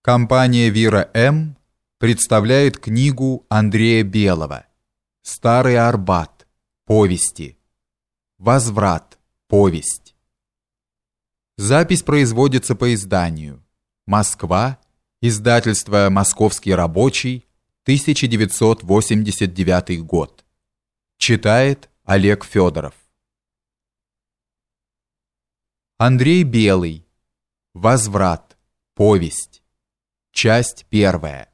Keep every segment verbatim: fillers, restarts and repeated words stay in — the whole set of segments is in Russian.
Компания «Вира М.» представляет книгу Андрея Белого «Старый Арбат. Повести». «Возврат. Повесть». Запись производится по изданию. Москва. Издательство «Московский рабочий», тысяча девятьсот восемьдесят девятый год. Читает Олег Федоров. Андрей Белый. «Возврат. Повесть». Часть первая.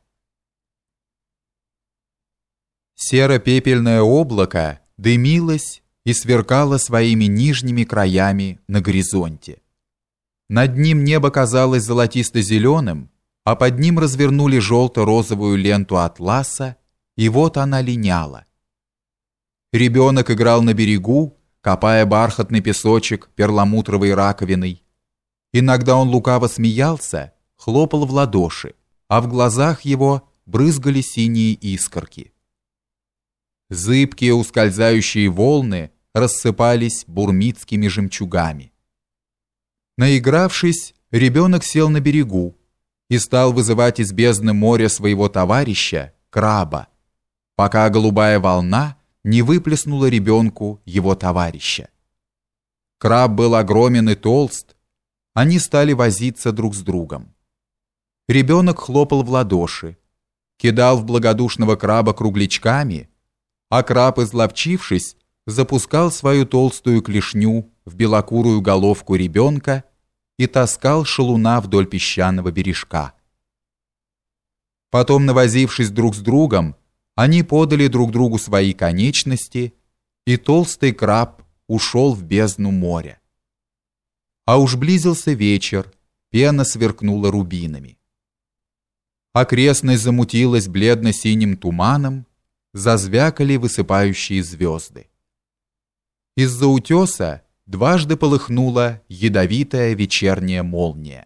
Серо-пепельное облако дымилось и сверкало своими нижними краями на горизонте. Над ним небо казалось золотисто-зеленым, а под ним развернули желто-розовую ленту атласа, и вот она линяла. Ребенок играл на берегу, копая бархатный песочек перламутровой раковиной. Иногда он лукаво смеялся, хлопал в ладоши, а в глазах его брызгали синие искорки. Зыбкие ускользающие волны рассыпались бурмитскими жемчугами. Наигравшись, ребенок сел на берегу и стал вызывать из бездны моря своего товарища, краба, пока голубая волна не выплеснула ребенку его товарища. Краб был огромен и толст, они стали возиться друг с другом. Ребенок хлопал в ладоши, кидал в благодушного краба круглячками, а краб, изловчившись, запускал свою толстую клешню в белокурую головку ребенка и таскал шалуна вдоль песчаного бережка. Потом, навозившись друг с другом, они подали друг другу свои конечности, и толстый краб ушел в бездну моря. А уж близился вечер, пена сверкнула рубинами. Окрестность замутилась бледно-синим туманом, зазвякали высыпающие звезды. Из-за утеса дважды полыхнула ядовитая вечерняя молния.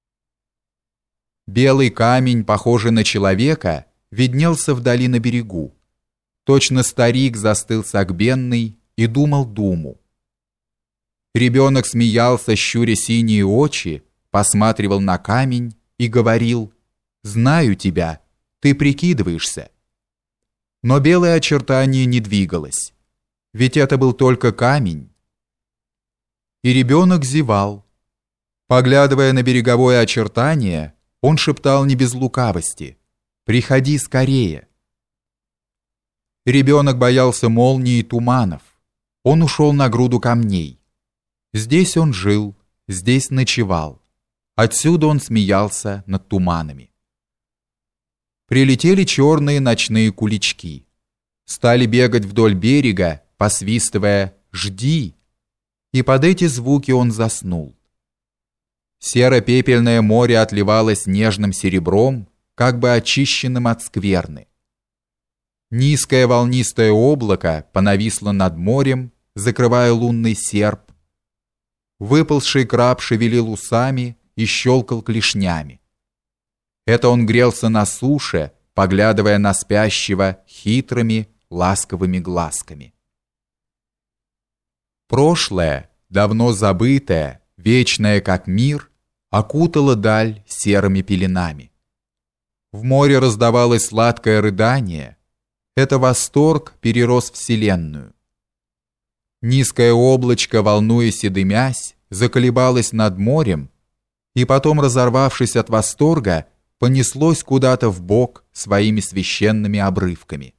Белый камень, похожий на человека, виднелся вдали на берегу. Точно старик застыл согбенный и думал думу. Ребенок смеялся, щуря синие очи, посматривал на камень и говорил: «Знаю тебя, ты прикидываешься». Но белое очертание не двигалось, ведь это был только камень. И ребенок зевал. Поглядывая на береговое очертание, он шептал не без лукавости: «Приходи скорее». Ребенок боялся молнии и туманов. Он ушел на груду камней. Здесь он жил, здесь ночевал. Отсюда он смеялся над туманами. Прилетели черные ночные кулички. Стали бегать вдоль берега, посвистывая «Жди!». И под эти звуки он заснул. Серо-пепельное море отливалось нежным серебром, как бы очищенным от скверны. Низкое волнистое облако понависло над морем, закрывая лунный серп. Выползший краб шевелил усами и щелкал клешнями. Это он грелся на суше, поглядывая на спящего хитрыми, ласковыми глазками. Прошлое, давно забытое, вечное как мир, окутало даль серыми пеленами. В море раздавалось сладкое рыдание. Это восторг перерос вселенную. Низкое облачко, волнуясь и дымясь, заколебалось над морем, и потом, разорвавшись от восторга, понеслось куда-то вбок своими священными обрывками.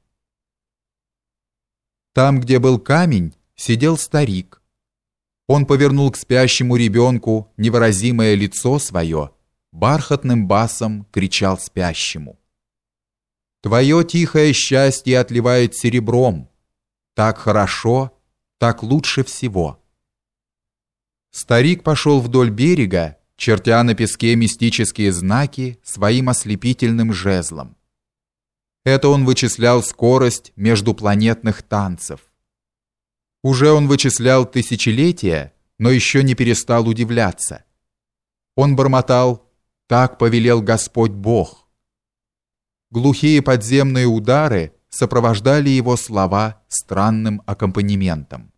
Там, где был камень, сидел старик. Он повернул к спящему ребенку невыразимое лицо свое, бархатным басом кричал спящему: «Твое тихое счастье отливает серебром. Так хорошо, так лучше всего». Старик пошел вдоль берега, чертя на песке мистические знаки своим ослепительным жезлом. Это он вычислял скорость междупланетных танцев. Уже он вычислял тысячелетия, но еще не перестал удивляться. Он бормотал: «Так повелел Господь Бог». Глухие подземные удары сопровождали его слова странным аккомпанементом.